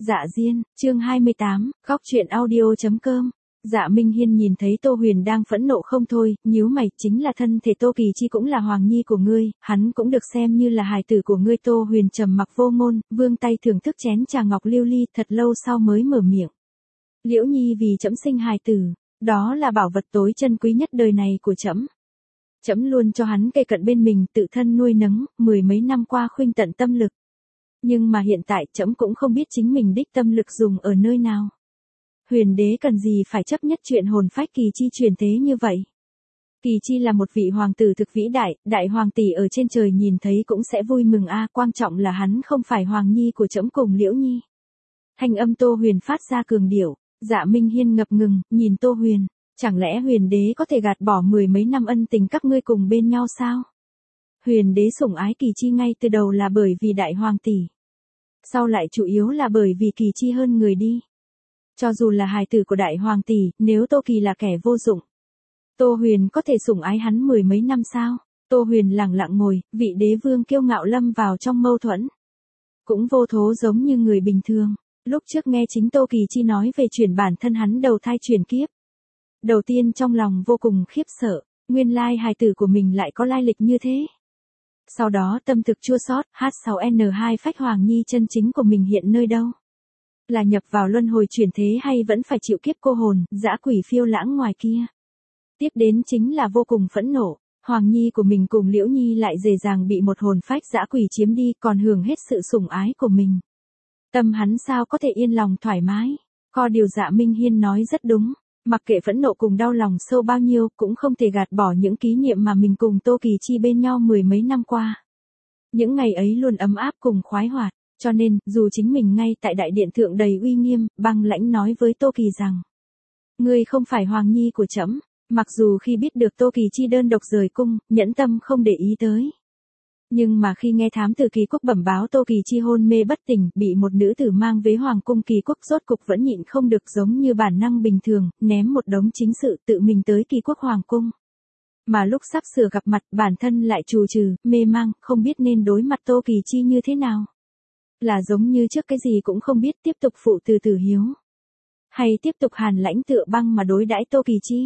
Dạ Diên, chương 28, góc truyện audio.com. Dạ Minh Hiên nhìn thấy Tô Huyền đang phẫn nộ không thôi, nhíu mày, chính là thân thể Tô Kỳ Chi cũng là hoàng nhi của ngươi, hắn cũng được xem như là hài tử của ngươi. Tô Huyền trầm mặc vô ngôn, vươn tay thưởng thức chén trà ngọc lưu ly, thật lâu sau mới mở miệng. Liễu Nhi vì trẫm sinh hài tử, đó là bảo vật tối chân quý nhất đời này của trẫm. Trẫm luôn cho hắn kề cận bên mình, tự thân nuôi nấng, mười mấy năm qua khuynh tận tâm lực. Nhưng mà hiện tại trẫm cũng không biết chính mình đích tâm lực dùng ở nơi nào. Huyền đế cần gì phải chấp nhất chuyện hồn phách Kỳ Chi truyền thế như vậy. Kỳ Chi là một vị hoàng tử thực vĩ đại, đại hoàng tỷ ở trên trời nhìn thấy cũng sẽ vui mừng a, quan trọng là hắn không phải hoàng nhi của trẫm cùng Liễu Nhi. Thanh âm Tô Huyền phát ra cường điệu. Dạ Minh Hiên ngập ngừng, nhìn Tô Huyền, chẳng lẽ huyền đế có thể gạt bỏ mười mấy năm ân tình các ngươi cùng bên nhau sao? Huyền đế sủng ái Kỳ Chi ngay từ đầu là bởi vì đại hoàng tỷ. Sau lại chủ yếu là bởi vì Kỳ Chi hơn người đi. Cho dù là hài tử của đại hoàng tỷ, nếu Tô Kỳ là kẻ vô dụng, Tô Huyền có thể sủng ái hắn mười mấy năm sao? Tô Huyền lặng lặng ngồi, vị đế vương kiêu ngạo lâm vào trong mâu thuẫn. Cũng vô thố giống như người bình thường. Lúc trước nghe chính Tô Kỳ Chi nói về chuyển bản thân hắn đầu thai chuyển kiếp. Đầu tiên trong lòng vô cùng khiếp sợ, nguyên lai hài tử của mình lại có lai lịch như thế. Sau đó tâm thực chua xót, H6N2 phách hoàng nhi chân chính của mình hiện nơi đâu? Là nhập vào luân hồi chuyển thế hay vẫn phải chịu kiếp cô hồn, dã quỷ phiêu lãng ngoài kia? Tiếp đến chính là vô cùng phẫn nộ, hoàng nhi của mình cùng Liễu Nhi lại dễ dàng bị một hồn phách dã quỷ chiếm đi, còn hưởng hết sự sủng ái của mình. Tâm hắn sao có thể yên lòng thoải mái? Có điều Dạ Minh Hiên nói rất đúng, mặc kệ phẫn nộ cùng đau lòng sâu bao nhiêu cũng không thể gạt bỏ những kỷ niệm mà mình cùng Tô Kỳ Chi bên nhau mười mấy năm qua. Những ngày ấy luôn ấm áp cùng khoái hoạt, cho nên dù chính mình ngay tại đại điện thượng đầy uy nghiêm, băng lãnh nói với Tô Kỳ rằng: ngươi không phải hoàng nhi của trẫm. Mặc dù khi biết được Tô Kỳ Chi đơn độc rời cung, nhẫn tâm không để ý tới. Nhưng mà khi nghe thám tử Kỳ Quốc bẩm báo Tô Kỳ Chi hôn mê bất tỉnh, bị một nữ tử mang về hoàng cung Kỳ Quốc, rốt cục vẫn nhịn không được, giống như bản năng bình thường, ném một đống chính sự tự mình tới Kỳ Quốc hoàng cung. Mà lúc sắp sửa gặp mặt, bản thân lại trù trừ, mê mang, không biết nên đối mặt Tô Kỳ Chi như thế nào. Là giống như trước cái gì cũng không biết, tiếp tục phụ từ tử hiếu, hay tiếp tục hàn lãnh tựa băng mà đối đãi Tô Kỳ Chi.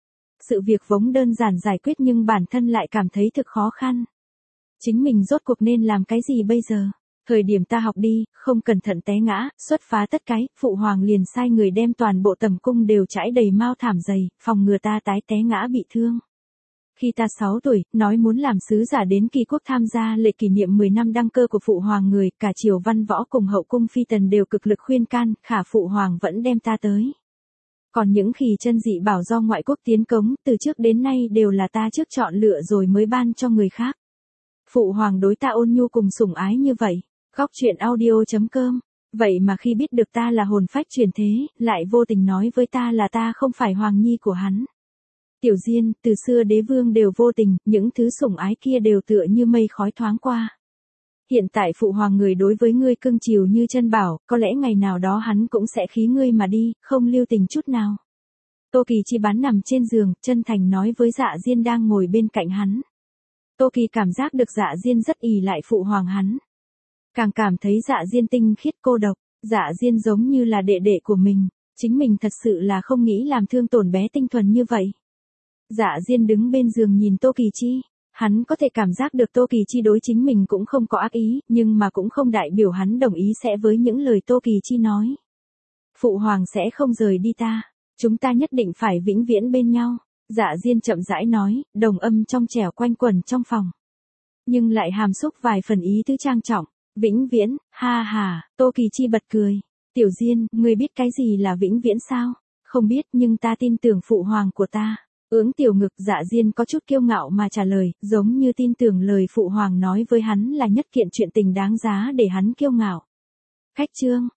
Sự việc vốn đơn giản giải quyết nhưng bản thân lại cảm thấy thực khó khăn. Chính mình rốt cuộc nên làm cái gì bây giờ? Thời điểm ta học đi, không cẩn thận té ngã, xuất phá tất cái, phụ hoàng liền sai người đem toàn bộ tầm cung đều trải đầy mao thảm dày, phòng ngừa ta tái té ngã bị thương. Khi ta 6 tuổi, nói muốn làm sứ giả đến Kỳ Quốc tham gia lễ kỷ niệm 10 năm đăng cơ của phụ hoàng người, cả triều văn võ cùng hậu cung phi tần đều cực lực khuyên can, khả phụ hoàng vẫn đem ta tới. Còn những khỉ chân dị bảo do ngoại quốc tiến cống, từ trước đến nay đều là ta trước chọn lựa rồi mới ban cho người khác. Phụ hoàng đối ta ôn nhu cùng sủng ái như vậy. Góc truyện audio.com. Vậy mà khi biết được ta là hồn phách chuyển thế, lại vô tình nói với ta là ta không phải hoàng nhi của hắn. Tiểu Diên, từ xưa đế vương đều vô tình, những thứ sủng ái kia đều tựa như mây khói thoáng qua. Hiện tại phụ hoàng người đối với ngươi cưng chiều như chân bảo, có lẽ ngày nào đó hắn cũng sẽ khí ngươi mà đi, không lưu tình chút nào. Tô Kỳ Chi bán nằm trên giường, chân thành nói với Dạ Diên đang ngồi bên cạnh hắn. Tô Kỳ cảm giác được Dạ Diên rất ỷ lại phụ hoàng hắn. Càng cảm thấy Dạ Diên tinh khiết cô độc, Dạ Diên giống như là đệ đệ của mình, chính mình thật sự là không nghĩ làm thương tổn bé tinh thuần như vậy. Dạ Diên đứng bên giường nhìn Tô Kỳ Chi, hắn có thể cảm giác được Tô Kỳ Chi đối chính mình cũng không có ác ý, nhưng mà cũng không đại biểu hắn đồng ý sẽ với những lời Tô Kỳ Chi nói. Phụ hoàng sẽ không rời đi ta, chúng ta nhất định phải vĩnh viễn bên nhau. Dạ Diên chậm rãi nói, đồng âm trong trẻo quanh quẩn trong phòng. Nhưng lại hàm xúc vài phần ý tứ trang trọng. Vĩnh viễn, ha ha, Tô Kỳ Chi bật cười. Tiểu Diên, ngươi biết cái gì là vĩnh viễn sao? Không biết, nhưng ta tin tưởng phụ hoàng của ta. Ưỡng tiểu ngực, Dạ Diên có chút kiêu ngạo mà trả lời, giống như tin tưởng lời phụ hoàng nói với hắn là nhất kiện chuyện tình đáng giá để hắn kiêu ngạo. Khách chương.